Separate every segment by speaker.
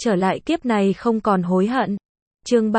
Speaker 1: trở lại kiếp này không còn hối hận. Chương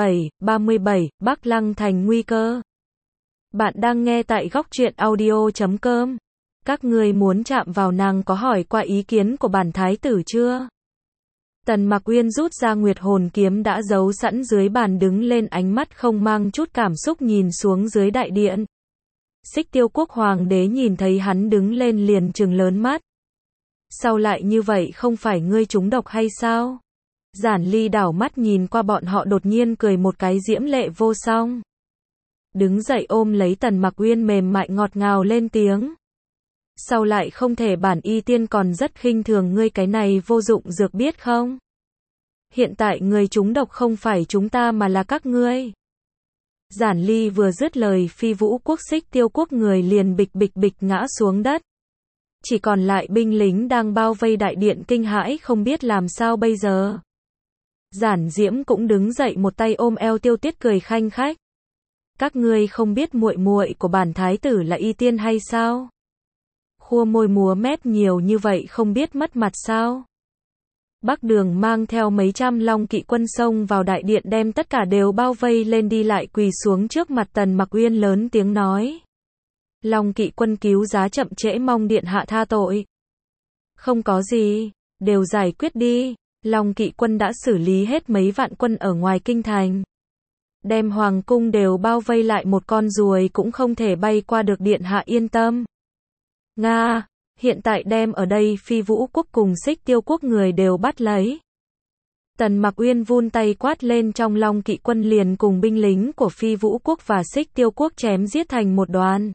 Speaker 1: 37, Bắc Lăng thành nguy cơ. Bạn đang nghe tại góc truyện audio.com. Các ngươi muốn chạm vào nàng có hỏi qua ý kiến của bản thái tử chưa? Tần Mặc Uyên rút ra Nguyệt Hồn kiếm đã giấu sẵn dưới bàn, đứng lên, ánh mắt không mang chút cảm xúc nhìn xuống dưới đại điện. Xích Tiêu Quốc hoàng đế nhìn thấy hắn đứng lên liền trừng lớn mắt. Sao lại như vậy, không phải ngươi trúng độc hay sao? Giản Ly đảo mắt nhìn qua bọn họ, đột nhiên cười một cái diễm lệ vô song. Đứng dậy ôm lấy Tần Mặc Uyên, mềm mại ngọt ngào lên tiếng. Sao lại không thể, bản y tiên còn rất khinh thường ngươi cái này vô dụng dược biết không? Hiện tại người trúng độc không phải chúng ta mà là các ngươi. Giản Ly vừa dứt lời, Phi Vũ Quốc Xích Tiêu Quốc người liền bịch bịch bịch ngã xuống đất. Chỉ còn lại binh lính đang bao vây đại điện kinh hãi không biết làm sao bây giờ. Giản Diễm cũng đứng dậy, một tay ôm eo Tiêu Tiết cười khanh khách. Các ngươi không biết muội muội của bản thái tử là y tiên hay sao? Khua môi múa mép nhiều như vậy không biết mất mặt sao? Bắc Đường mang theo mấy trăm Long kỵ quân xông vào đại điện, đem tất cả đều bao vây lên, đi lại quỳ xuống trước mặt Tần Mặc Uyên lớn tiếng nói. Long kỵ quân cứu giá chậm trễ, mong điện hạ tha tội. Không có gì, đều giải quyết đi. Long kỵ quân đã xử lý hết mấy vạn quân ở ngoài kinh thành. Đem hoàng cung đều bao vây lại, một con ruồi cũng không thể bay qua được, điện hạ yên tâm. Nga, hiện tại đem ở đây Phi Vũ Quốc cùng Xích Tiêu Quốc người đều bắt lấy. Tần Mặc Uyên vun tay quát lên, trong Long kỵ quân liền cùng binh lính của Phi Vũ Quốc và Xích Tiêu Quốc chém giết thành một đoàn.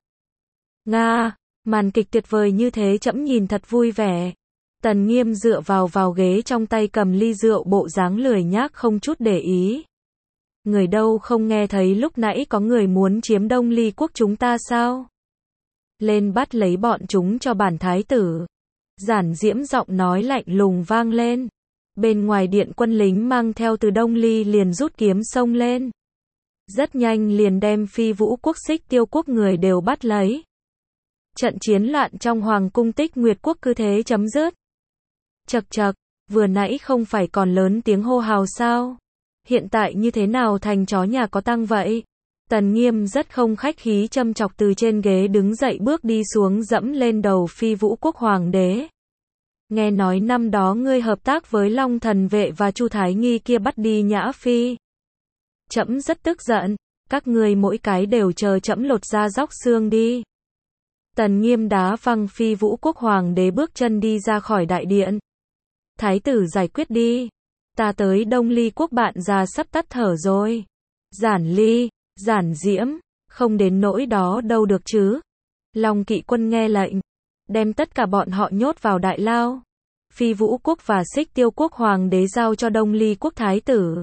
Speaker 1: Nga, màn kịch tuyệt vời như thế trẫm nhìn thật vui vẻ. Tần Nghiêm dựa vào ghế, trong tay cầm ly rượu, bộ dáng lười nhác không chút để ý. Người đâu không nghe thấy lúc nãy có người muốn chiếm Đông Ly Quốc chúng ta sao? Lên bắt lấy bọn chúng cho bản thái tử. Giản Diễm giọng nói lạnh lùng vang lên. Bên ngoài điện quân lính mang theo từ Đông Ly liền rút kiếm xông lên. Rất nhanh liền đem Phi Vũ Quốc Xích Tiêu Quốc người đều bắt lấy. Trận chiến loạn trong Hoàng cung Tích Nguyệt Quốc cứ thế chấm dứt. Chậc chậc, vừa nãy không phải còn lớn tiếng hô hào sao? Hiện tại như thế nào thành chó nhà có tang vậy? Tần Nghiêm rất không khách khí châm chọc, từ trên ghế đứng dậy, bước đi xuống dẫm lên đầu Phi Vũ Quốc hoàng đế. Nghe nói năm đó ngươi hợp tác với Long Thần Vệ và Chu Thái Nghi kia bắt đi Nhã Phi. Trẫm rất tức giận, các ngươi mỗi cái đều chờ trẫm lột da róc xương đi. Tần Nghiêm đá văng Phi Vũ Quốc hoàng đế, bước chân đi ra khỏi đại điện. Thái tử giải quyết đi. Ta tới Đông Ly Quốc bạn già sắp tắt thở rồi. Giản Ly, Giản Diễm, không đến nỗi đó đâu được chứ. Long kỵ quân nghe lệnh, đem tất cả bọn họ nhốt vào đại lao. Phi Vũ Quốc và Xích Tiêu Quốc hoàng đế giao cho Đông Ly Quốc thái tử.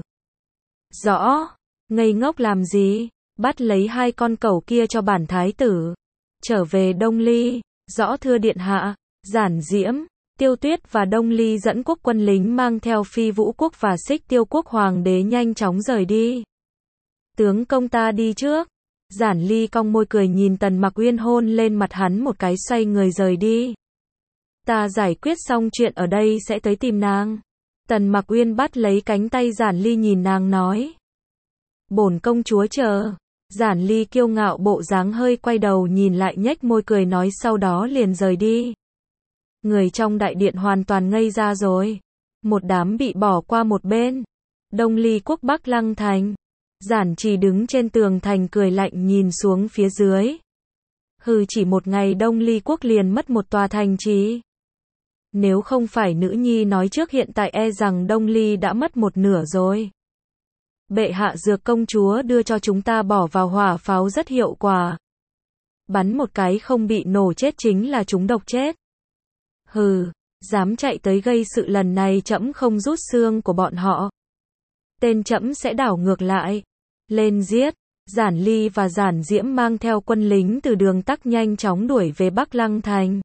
Speaker 1: Rõ, ngây ngốc làm gì, bắt lấy hai con cẩu kia cho bản thái tử. Trở về Đông Ly. Rõ thưa điện hạ. Giản Diễm, Tiêu Tuyết và Đông Ly dẫn quốc quân lính mang theo Phi Vũ Quốc và Xích Tiêu Quốc hoàng đế nhanh chóng rời đi. Tướng công ta đi trước. Giản Ly cong môi cười nhìn Tần Mặc Uyên, hôn lên mặt hắn một cái, xoay người rời đi. Ta giải quyết xong chuyện ở đây sẽ tới tìm nàng. Tần Mặc Uyên bắt lấy cánh tay Giản Ly, nhìn nàng nói. Bổn công chúa chờ. Giản Ly kiêu ngạo bộ dáng, hơi quay đầu nhìn lại, nhếch môi cười nói, sau đó liền rời đi. Người trong đại điện hoàn toàn ngây ra rồi. Một đám bị bỏ qua một bên. Đông Ly Quốc Bắc Lăng thành. Giản Trì đứng trên tường thành cười lạnh nhìn xuống phía dưới. Hừ, chỉ một ngày Đông Ly Quốc liền mất một tòa thành trì. Nếu không phải nữ nhi nói trước, hiện tại e rằng Đông Ly đã mất một nửa rồi. Bệ hạ, dược công chúa đưa cho chúng ta bỏ vào hỏa pháo rất hiệu quả. Bắn một cái không bị nổ chết chính là chúng độc chết. Hừ, dám chạy tới gây sự, lần này trẫm không rút xương của bọn họ. Tên trẫm sẽ đảo ngược lại. Lên giết. Giản Ly và Giản Diễm mang theo quân lính từ đường tắc nhanh chóng đuổi về Bắc Lăng thành.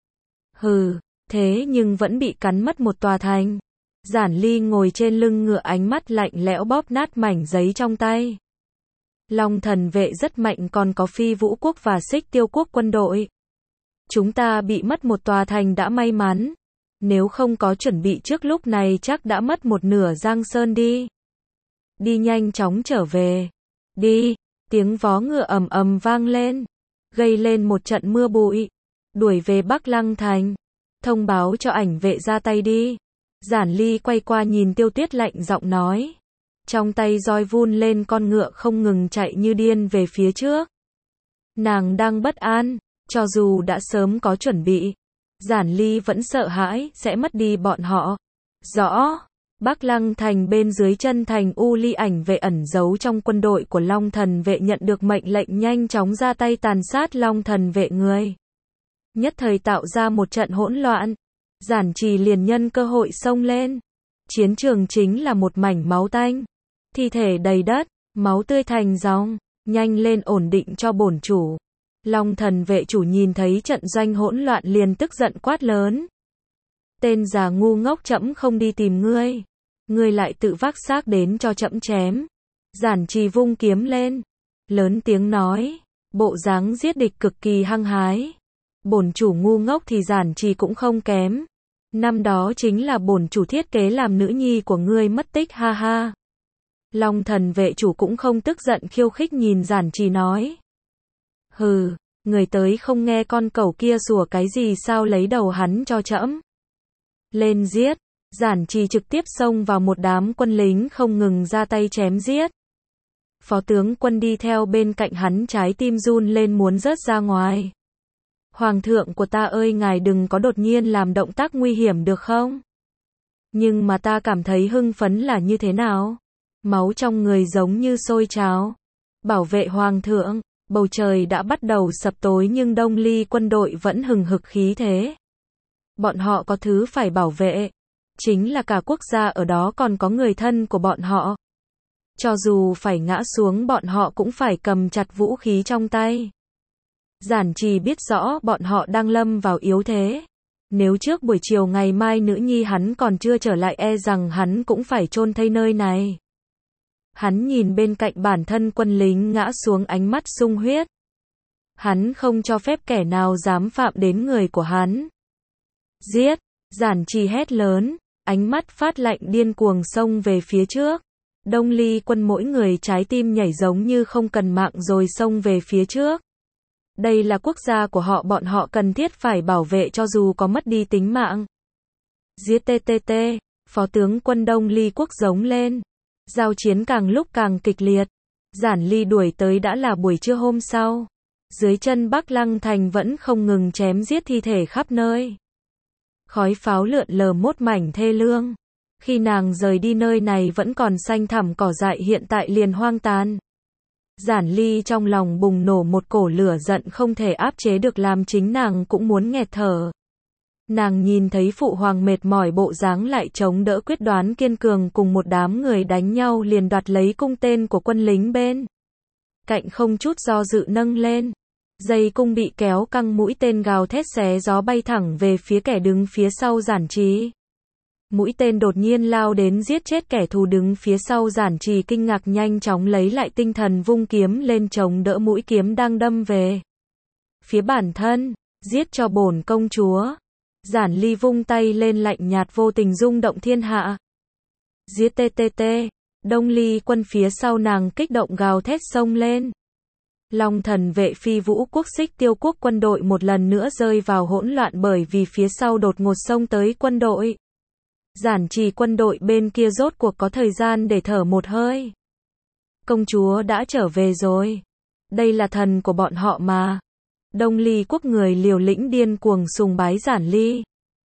Speaker 1: Hừ, thế nhưng vẫn bị cắn mất một tòa thành. Giản Ly ngồi trên lưng ngựa, ánh mắt lạnh lẽo bóp nát mảnh giấy trong tay. Long Thần Vệ rất mạnh, còn có Phi Vũ Quốc và Xích Tiêu Quốc quân đội. Chúng ta bị mất một tòa thành đã may mắn. Nếu không có chuẩn bị trước lúc này chắc đã mất một nửa Giang Sơn đi. Đi nhanh chóng trở về. Đi, tiếng vó ngựa ầm ầm vang lên, gây lên một trận mưa bụi. Đuổi về Bắc Lăng Thành. Thông báo cho ảnh vệ ra tay đi. Giản Ly quay qua nhìn Tiêu Tuyết lạnh giọng nói. Trong tay roi vun lên con ngựa không ngừng chạy như điên về phía trước. Nàng đang bất an, cho dù đã sớm có chuẩn bị. Giản Ly vẫn sợ hãi sẽ mất đi bọn họ. Rõ, Bắc Lăng Thành bên dưới chân thành U Ly ảnh vệ ẩn giấu trong quân đội của Long Thần vệ nhận được mệnh lệnh nhanh chóng ra tay tàn sát Long Thần vệ người. Nhất thời tạo ra một trận hỗn loạn. Giản Trì liền nhân cơ hội xông lên. Chiến trường chính là một mảnh máu tanh. Thi thể đầy đất, máu tươi thành dòng. Nhanh lên ổn định cho bổn chủ. Long Thần vệ chủ nhìn thấy trận doanh hỗn loạn liền tức giận quát lớn. Tên già ngu ngốc, trẫm không đi tìm ngươi. Ngươi lại tự vác xác đến cho trẫm chém. Giản Trì vung kiếm lên. Lớn tiếng nói. Bộ dáng giết địch cực kỳ hăng hái. Bổn chủ ngu ngốc thì Giản Trì cũng không kém. Năm đó chính là bổn chủ thiết kế làm nữ nhi của ngươi mất tích, ha ha. Long Thần vệ chủ cũng không tức giận khiêu khích nhìn Giản Trì nói. Hừ, người tới không nghe con cẩu kia sủa cái gì sao, lấy đầu hắn cho trẫm. Lên giết. Giản Trì trực tiếp xông vào một đám quân lính không ngừng ra tay chém giết. Phó tướng quân đi theo bên cạnh hắn trái tim run lên muốn rớt ra ngoài. Hoàng thượng của ta ơi, ngài đừng có đột nhiên làm động tác nguy hiểm được không? Nhưng mà ta cảm thấy hưng phấn là như thế nào? Máu trong người giống như sôi trào. Bảo vệ hoàng thượng, bầu trời đã bắt đầu sập tối nhưng Đông Ly quân đội vẫn hừng hực khí thế. Bọn họ có thứ phải bảo vệ. Chính là cả quốc gia ở đó còn có người thân của bọn họ. Cho dù phải ngã xuống bọn họ cũng phải cầm chặt vũ khí trong tay. Giản Trì biết rõ bọn họ đang lâm vào yếu thế. Nếu trước buổi chiều ngày mai nữ nhi hắn còn chưa trở lại e rằng hắn cũng phải chôn thây nơi này. Hắn nhìn bên cạnh bản thân quân lính ngã xuống, ánh mắt sung huyết. Hắn không cho phép kẻ nào dám phạm đến người của hắn. Giết! Giản Trì hét lớn, ánh mắt phát lạnh điên cuồng xông về phía trước. Đông Ly quân mỗi người trái tim nhảy giống như không cần mạng rồi xông về phía trước. Đây là quốc gia của họ, bọn họ cần thiết phải bảo vệ cho dù có mất đi tính mạng. Giết TTT, Phó tướng quân Đông Ly quốc giống lên. Giao chiến càng lúc càng kịch liệt. Giản Ly đuổi tới đã là buổi trưa hôm sau. Dưới chân Bắc Lăng Thành vẫn không ngừng chém giết thi thể khắp nơi. Khói pháo lượn lờ một mảnh thê lương. Khi nàng rời đi nơi này vẫn còn xanh thẳm cỏ dại, hiện tại liền hoang tàn. Giản Ly trong lòng bùng nổ một cổ lửa giận không thể áp chế được làm chính nàng cũng muốn nghẹt thở. Nàng nhìn thấy phụ hoàng mệt mỏi bộ dáng lại chống đỡ quyết đoán kiên cường cùng một đám người đánh nhau liền đoạt lấy cung tên của quân lính bên cạnh không chút do dự nâng lên. Dây cung bị kéo căng, mũi tên gào thét xé gió bay thẳng về phía kẻ đứng phía sau Giản Trì. Mũi tên đột nhiên lao đến giết chết kẻ thù đứng phía sau Giản Trì kinh ngạc nhanh chóng lấy lại tinh thần vung kiếm lên chống đỡ mũi kiếm đang đâm về phía bản thân. Giết cho bổn công chúa. Giản Ly vung tay lên lạnh nhạt vô tình rung động thiên hạ. Giết TTT. Đông Ly quân phía sau nàng kích động gào thét xông lên. Long Thần vệ Phi Vũ quốc Xích Tiêu quốc quân đội một lần nữa rơi vào hỗn loạn bởi vì phía sau đột ngột xông tới quân đội. Giản Trì quân đội bên kia rốt cuộc có thời gian để thở một hơi. Công chúa đã trở về rồi. Đây là thần của bọn họ mà. Đông Ly quốc người liều lĩnh điên cuồng sùng bái Giản Ly.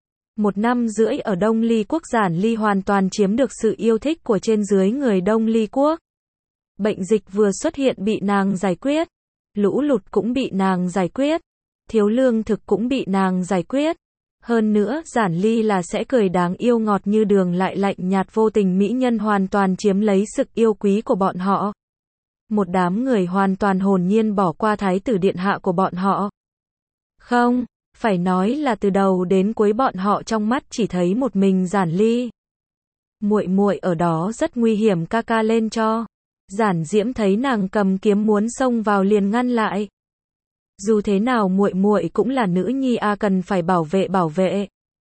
Speaker 1: 1 năm rưỡi ở Đông Ly quốc, Giản Ly hoàn toàn chiếm được sự yêu thích của trên dưới người Đông Ly quốc. Bệnh dịch vừa xuất hiện bị nàng giải quyết. Lũ lụt cũng bị nàng giải quyết. Thiếu lương thực cũng bị nàng giải quyết. Hơn nữa, Giản Ly là sẽ cười đáng yêu ngọt như đường lại lạnh nhạt vô tình mỹ nhân hoàn toàn chiếm lấy sự yêu quý của bọn họ. Một đám người hoàn toàn hồn nhiên bỏ qua thái tử điện hạ của bọn họ. Không, phải nói là từ đầu đến cuối bọn họ trong mắt chỉ thấy một mình Giản Ly. Muội muội ở đó rất nguy hiểm, ca ca lên cho. Giản Diễm thấy nàng cầm kiếm muốn xông vào liền ngăn lại. Dù thế nào muội muội cũng là nữ nhi a, cần phải bảo vệ.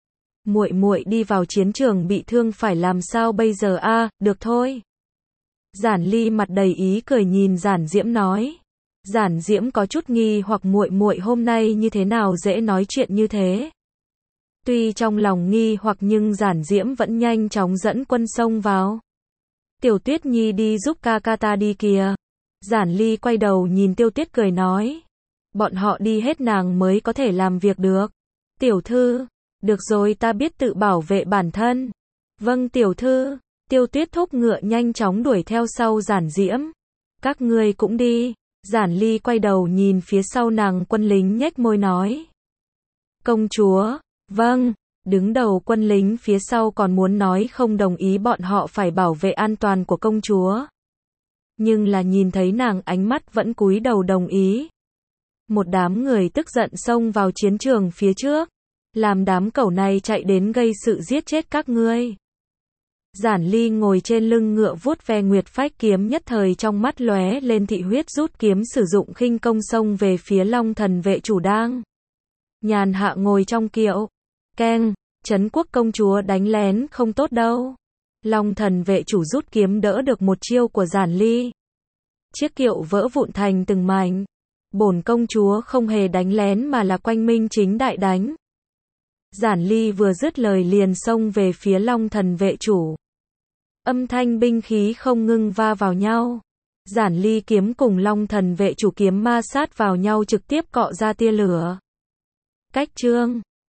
Speaker 1: Muội muội đi vào chiến trường bị thương phải làm sao bây giờ a? Được thôi. Giản Ly mặt đầy ý cười nhìn Giản Diễm nói. Giản Diễm có chút nghi hoặc muội muội hôm nay như thế nào dễ nói chuyện như thế. Tuy trong lòng nghi hoặc nhưng Giản Diễm vẫn nhanh chóng dẫn quân xông vào. Tiểu Tuyết Nhi đi giúp ca ca ta đi kìa. Giản Ly quay đầu nhìn Tiêu Tuyết cười nói. Bọn họ đi hết nàng mới có thể làm việc được. Tiểu thư, được rồi ta biết tự bảo vệ bản thân. Vâng tiểu thư, Tiêu Tuyết thúc ngựa nhanh chóng đuổi theo sau Giản Diễm. Các ngươi cũng đi. Giản Ly quay đầu nhìn phía sau nàng quân lính nhếch môi nói. Công chúa, vâng. Đứng đầu quân lính phía sau còn muốn nói không đồng ý bọn họ phải bảo vệ an toàn của công chúa. Nhưng là nhìn thấy nàng ánh mắt vẫn cúi đầu đồng ý. Một đám người tức giận xông vào chiến trường phía trước. Làm đám cẩu này chạy đến gây sự giết chết các ngươi. Giản Ly ngồi trên lưng ngựa vuốt ve nguyệt phách kiếm nhất thời trong mắt lóe lên thị huyết rút kiếm sử dụng khinh công xông về phía Long Thần vệ chủ đang. Nhàn hạ ngồi trong kiệu. Keng, Trấn Quốc công chúa đánh lén không tốt đâu. Long Thần vệ chủ rút kiếm đỡ được một chiêu của Giản Ly. Chiếc kiệu vỡ vụn thành từng mảnh. Bổn công chúa không hề đánh lén mà là quanh minh chính đại đánh. Giản Ly vừa dứt lời liền xông về phía Long Thần vệ chủ. Âm thanh binh khí không ngưng va vào nhau. Giản Ly kiếm cùng Long Thần vệ chủ kiếm ma sát vào nhau trực tiếp cọ ra tia lửa. Cách chương